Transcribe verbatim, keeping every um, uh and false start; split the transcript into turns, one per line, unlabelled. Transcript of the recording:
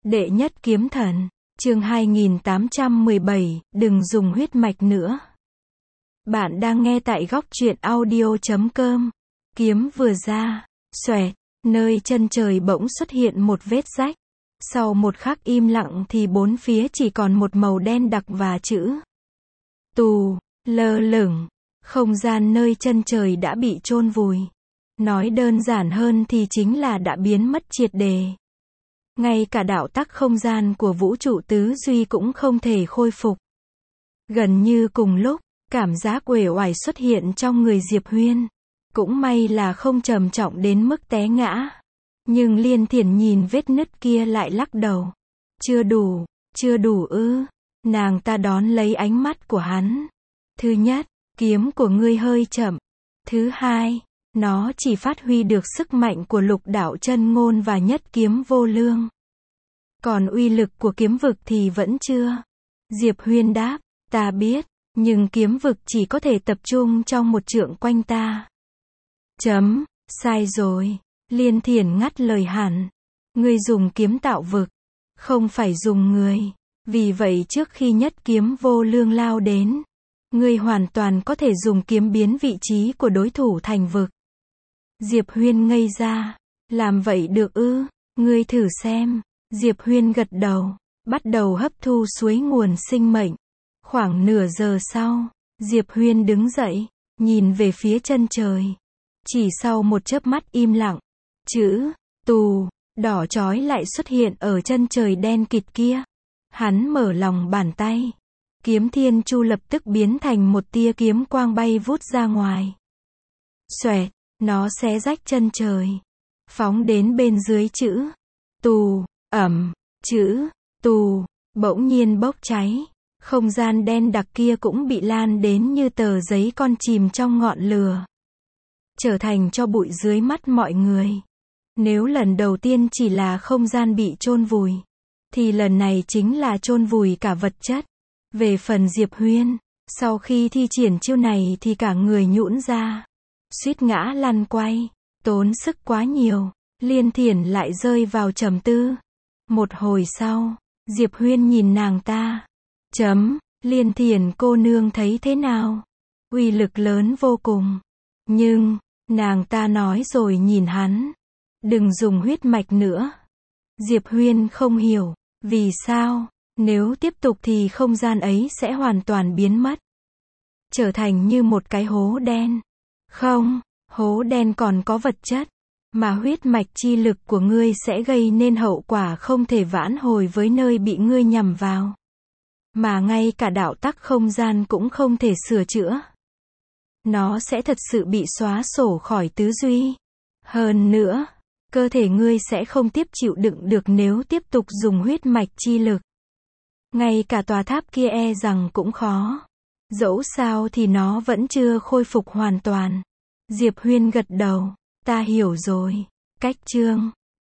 Đệ nhất kiếm thần, chương hai nghìn tám trăm mười bảy, đừng dùng huyết mạch nữa. Bạn đang nghe tại góc truyện audio chấm com. Kiếm vừa ra, xoẹt, nơi chân trời bỗng xuất hiện một vết rách. Sau một khắc im lặng thì bốn phía chỉ còn một màu đen đặc và chữ tù, lơ lửng. Không gian nơi chân trời đã bị chôn vùi. Nói đơn giản hơn thì chính là đã biến mất triệt đề. Ngay cả đạo tắc không gian của vũ trụ tứ duy cũng không thể khôi phục. Gần như cùng lúc, cảm giác uể oải xuất hiện trong người Diệp Huyên. Cũng may là không trầm trọng đến mức té ngã. Nhưng Liên Thiển nhìn vết nứt kia lại lắc đầu. Chưa đủ, chưa đủ ư. Nàng ta đón lấy ánh mắt của hắn. Thứ nhất, kiếm của ngươi hơi chậm. Thứ hai, nó chỉ phát huy được sức mạnh của lục đạo chân ngôn và nhất kiếm vô lương. Còn uy lực của kiếm vực thì vẫn chưa. Diệp Huyên đáp, ta biết, nhưng kiếm vực chỉ có thể tập trung trong một trượng quanh ta. Chấm, sai rồi. Liên Thiển ngắt lời hẳn. Ngươi dùng kiếm tạo vực, không phải dùng người. Vì vậy trước khi nhất kiếm vô lương lao đến, ngươi hoàn toàn có thể dùng kiếm biến vị trí của đối thủ thành vực. Diệp Huyên ngây ra. Làm vậy được ư? Ngươi thử xem. Diệp Huyên gật đầu, bắt đầu hấp thu suối nguồn sinh mệnh. Khoảng nửa giờ sau, Diệp Huyên đứng dậy, nhìn về phía chân trời. Chỉ sau một chớp mắt im lặng, chữ tù đỏ chói lại xuất hiện ở chân trời đen kịt kia. Hắn mở lòng bàn tay, kiếm thiên chu lập tức biến thành một tia kiếm quang bay vút ra ngoài. Xoẹt, nó xé rách chân trời, phóng đến bên dưới chữ tù. Ẩm, chữ tù bỗng nhiên bốc cháy. Không gian đen đặc kia cũng bị lan đến như tờ giấy con chìm trong ngọn lửa, trở thành tro bụi dưới mắt mọi người. Nếu lần đầu tiên chỉ là không gian bị chôn vùi, thì lần này chính là chôn vùi cả vật chất. Về phần Diệp Huyên, sau khi thi triển chiêu này thì cả người nhũn ra, suýt ngã lăn quay, tốn sức quá nhiều. Liên Thiển lại rơi vào trầm tư. Một hồi sau, Diệp Huyên nhìn nàng ta. Chấm, Liên Thiển cô nương thấy thế nào? Uy lực lớn vô cùng. Nhưng, nàng ta nói rồi nhìn hắn. Đừng dùng huyết mạch nữa. Diệp Huyên không hiểu. Vì sao? Nếu tiếp tục thì không gian ấy sẽ hoàn toàn biến mất. Trở thành như một cái hố đen. Không, hố đen còn có vật chất. Mà huyết mạch chi lực của ngươi sẽ gây nên hậu quả không thể vãn hồi với nơi bị ngươi nhằm vào. Mà ngay cả đạo tắc không gian cũng không thể sửa chữa. Nó sẽ thật sự bị xóa sổ khỏi tứ duy. Hơn nữa, cơ thể ngươi sẽ không tiếp chịu đựng được nếu tiếp tục dùng huyết mạch chi lực. Ngay cả tòa tháp kia e rằng cũng khó. Dẫu sao thì nó vẫn chưa khôi phục hoàn toàn. Diệp Huyên gật đầu. Ta hiểu rồi. Cách chương